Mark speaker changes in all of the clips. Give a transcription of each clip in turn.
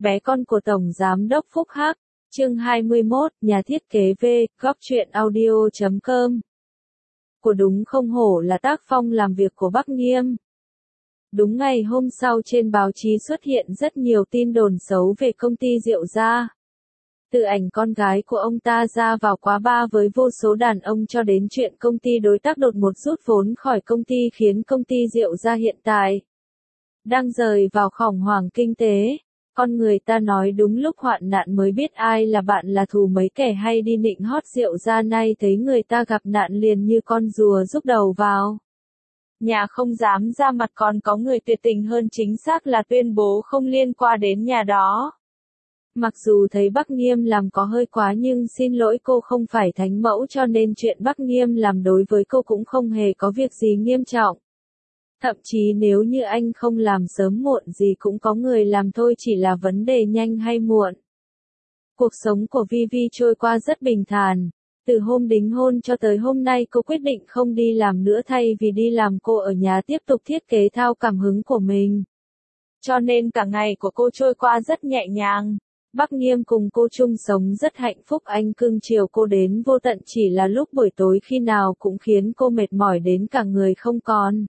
Speaker 1: Bé con của Tổng Giám đốc Phúc Hắc, chương 21, nhà thiết kế V, góc truyện audio.com. Của đúng không hổ là tác phong làm việc của Bắc Nghiêm. Đúng ngày hôm sau trên báo chí xuất hiện rất nhiều tin đồn xấu về công ty Diệu Gia. Từ ảnh con gái của ông ta ra vào quán bar với vô số đàn ông cho đến chuyện công ty đối tác đột ngột rút vốn khỏi công ty khiến công ty Diệu Gia hiện tại đang rơi vào khủng hoảng kinh tế. Con người ta nói đúng lúc hoạn nạn mới biết ai là bạn là thù, mấy kẻ hay đi nịnh hót Diệu Gia nay thấy người ta gặp nạn liền như con rùa rúc đầu vào nhà không dám ra mặt, còn có người tuyệt tình hơn, chính xác là tuyên bố không liên quan đến nhà đó. Mặc dù thấy Bắc Nghiêm làm có hơi quá nhưng xin lỗi, cô không phải thánh mẫu cho nên chuyện Bắc Nghiêm làm đối với cô cũng không hề có việc gì nghiêm trọng. Thậm chí nếu như anh không làm sớm muộn gì cũng có người làm thôi, chỉ là vấn đề nhanh hay muộn. Cuộc sống của Vivi trôi qua rất bình thản. Từ hôm đính hôn cho tới hôm nay cô quyết định không đi làm nữa, thay vì đi làm cô ở nhà tiếp tục thiết kế theo cảm hứng của mình. Cho nên cả ngày của cô trôi qua rất nhẹ nhàng. Bắc Nghiêm cùng cô chung sống rất hạnh phúc, anh cưng chiều cô đến vô tận, chỉ là lúc buổi tối khi nào cũng khiến cô mệt mỏi đến cả người không còn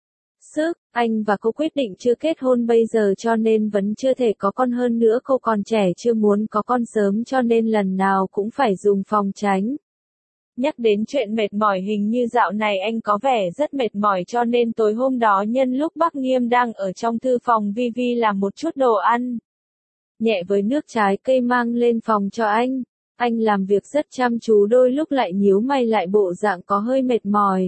Speaker 1: sức. Anh và cô quyết định chưa kết hôn bây giờ cho nên vẫn chưa thể có con, hơn nữa cô còn trẻ chưa muốn có con sớm cho nên lần nào cũng phải dùng phòng tránh. Nhắc đến chuyện mệt mỏi, hình như dạo này anh có vẻ rất mệt mỏi cho nên tối hôm đó nhân lúc Bắc Nghiêm đang ở trong thư phòng Vivi làm một chút đồ ăn nhẹ với nước trái cây mang lên phòng cho anh. Anh làm việc rất chăm chú, đôi lúc lại nhíu mày lại bộ dạng có hơi mệt mỏi.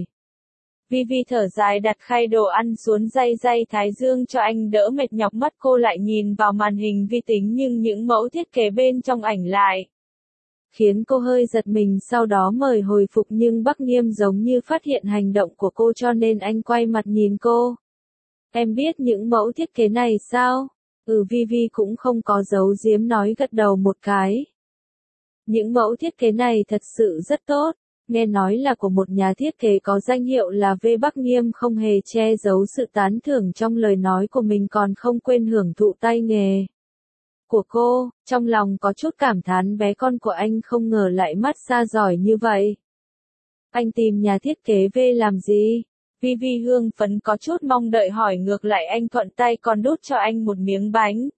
Speaker 1: Vivi thở dài đặt khay đồ ăn xuống day thái dương cho anh đỡ mệt nhọc, mắt cô lại nhìn vào màn hình vi tính nhưng những mẫu thiết kế bên trong ảnh lại khiến cô hơi giật mình, sau đó mời hồi phục nhưng Bắc Nghiêm giống như phát hiện hành động của cô cho nên anh quay mặt nhìn cô. Em biết những mẫu thiết kế này sao? Vivi cũng không có giấu giếm nói gật đầu một cái. Những mẫu thiết kế này thật sự rất tốt. Nghe nói là của một nhà thiết kế có danh hiệu là V. Bắc Nghiêm không hề che giấu sự tán thưởng trong lời nói của mình, còn không quên hưởng thụ tay nghề của cô. Trong lòng có chút cảm thán bé con của anh không ngờ lại massage giỏi như vậy. Anh tìm nhà thiết kế V làm gì? Vivi hương phấn có chút mong đợi hỏi, ngược lại anh thuận tay còn đút cho anh một miếng bánh.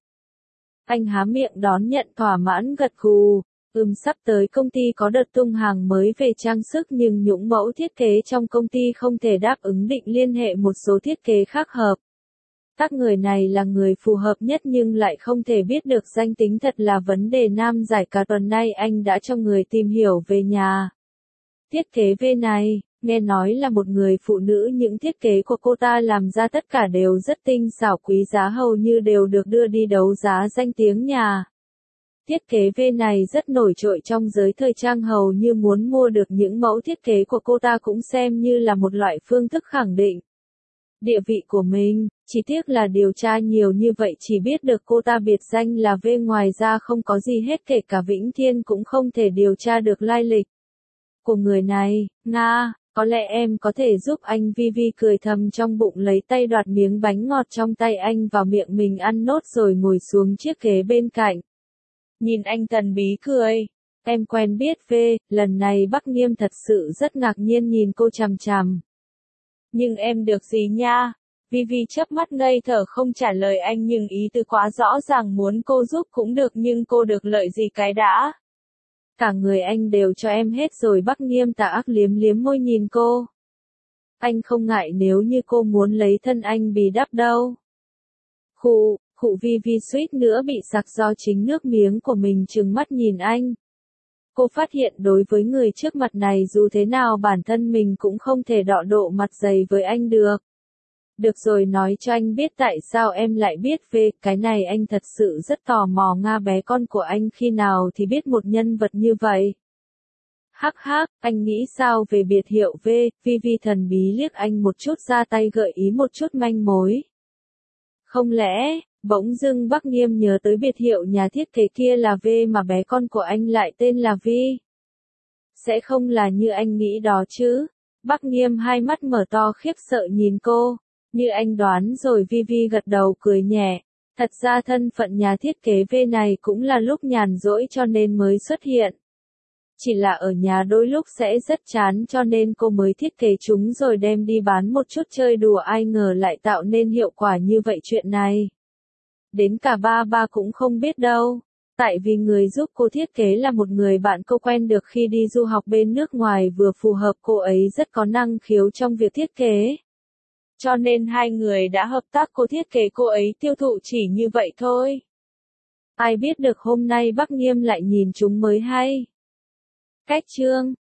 Speaker 1: Anh há miệng đón nhận thỏa mãn gật gù. Sắp tới công ty có đợt tung hàng mới về trang sức nhưng những mẫu thiết kế trong công ty không thể đáp ứng, định liên hệ một số thiết kế khác hợp tác. Người này là người phù hợp nhất nhưng lại không thể biết được danh tính thật là vấn đề nan giải. Cả tuần nay anh đã cho người tìm hiểu về nhà thiết kế V này, nghe nói là một người phụ nữ, những thiết kế của cô ta làm ra tất cả đều rất tinh xảo quý giá, hầu như đều được đưa đi đấu giá. Danh tiếng nhà thiết kế V này rất nổi trội trong giới thời trang, hầu như muốn mua được những mẫu thiết kế của cô ta cũng xem như là một loại phương thức khẳng định địa vị của mình. Chỉ tiếc là điều tra nhiều như vậy chỉ biết được cô ta biệt danh là V, ngoài ra không có gì hết, kể cả Vĩnh Thiên cũng không thể điều tra được lai lịch của người này. Nga, có lẽ em có thể giúp anh. Vivi cười thầm trong bụng, lấy tay đoạt miếng bánh ngọt trong tay anh vào miệng mình ăn nốt rồi ngồi xuống chiếc ghế bên cạnh. Nhìn anh thần bí cười. Em quen biết V. Lần này Bắc Nghiêm thật sự rất ngạc nhiên nhìn cô chằm chằm. Nhưng em được gì nha? Vivi chớp mắt ngây thở không trả lời anh, nhưng ý tứ quá rõ ràng, muốn cô giúp cũng được nhưng cô được lợi gì cái đã? Cả người anh đều cho em hết rồi. Bắc Nghiêm tà ác liếm liếm môi nhìn cô. Anh không ngại nếu như cô muốn lấy thân anh bì đắp đâu. Khụ Vivi suýt nữa bị sặc do chính nước miếng của mình, trừng mắt nhìn anh. Cô phát hiện đối với người trước mặt này dù thế nào bản thân mình cũng không thể đọ độ mặt dày với anh được. Được rồi, nói cho anh biết tại sao em lại biết về cái này, anh thật sự rất tò mò. Nga, bé con của anh khi nào thì biết một nhân vật như vậy? Hắc hắc, anh nghĩ sao về biệt hiệu V? Vivi thần bí liếc anh một chút, ra tay gợi ý một chút manh mối. Không lẽ, bỗng dưng Bắc Nghiêm nhớ tới biệt hiệu nhà thiết kế kia là V mà bé con của anh lại tên là Vi? Sẽ không là như anh nghĩ đó chứ? Bắc Nghiêm hai mắt mở to khiếp sợ nhìn cô. Như anh đoán rồi. Vivi gật đầu cười nhẹ. Thật ra thân phận nhà thiết kế V này cũng là lúc nhàn rỗi cho nên mới xuất hiện. Chỉ là ở nhà đôi lúc sẽ rất chán cho nên cô mới thiết kế chúng rồi đem đi bán một chút chơi đùa, ai ngờ lại tạo nên hiệu quả như vậy chuyện này. Đến cả ba cũng không biết đâu. Tại vì người giúp cô thiết kế là một người bạn cô quen được khi đi du học bên nước ngoài, vừa phù hợp cô ấy rất có năng khiếu trong việc thiết kế. Cho nên hai người đã hợp tác, cô thiết kế cô ấy tiêu thụ, chỉ như vậy thôi. Ai biết được hôm nay Bắc Nghiêm lại nhìn chúng mới hay. Cách chương